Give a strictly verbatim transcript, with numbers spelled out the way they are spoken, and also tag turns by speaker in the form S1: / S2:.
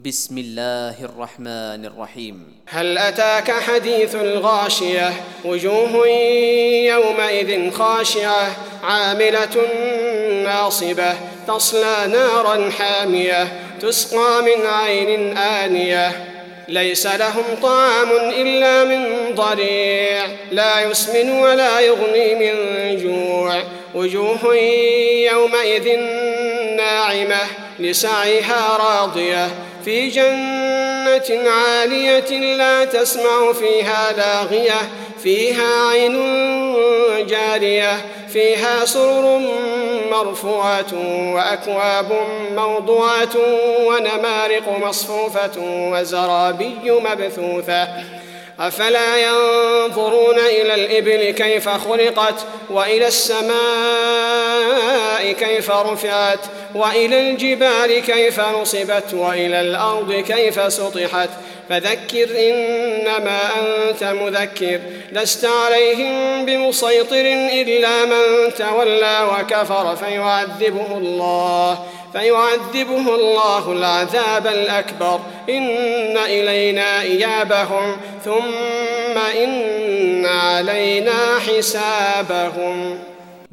S1: بسم الله الرحمن الرحيم.
S2: هل أتاك حديث الغاشية؟ وجوه يومئذ خاشعة عاملة ناصبة تصلى نارا حامية تسقى من عين آنية ليس لهم طعام إلا من ضريع لا يسمن ولا يغني من جوع وجوه يومئذ ناعمة لسعيها راضية في جنة عالية لا تسمع فيها لاغية فيها عين جارية فيها سرر مرفوعة وأكواب موضوعة ونمارق مصفوفة وزرابي مبثوثة أفلا ينظرون إلى الإبل كيف خلقت وإلى السماء كيف رفعت وإلى الجبال كيف نصبت وإلى الأرض كيف سطحت فذكر إنما أنت مذكر لست عليهم بمسيطر إلا من تولى وكفر فيعذبه الله فيعذبه الله العذاب الأكبر إن إلينا إيابهم ثم إن علينا حسابهم.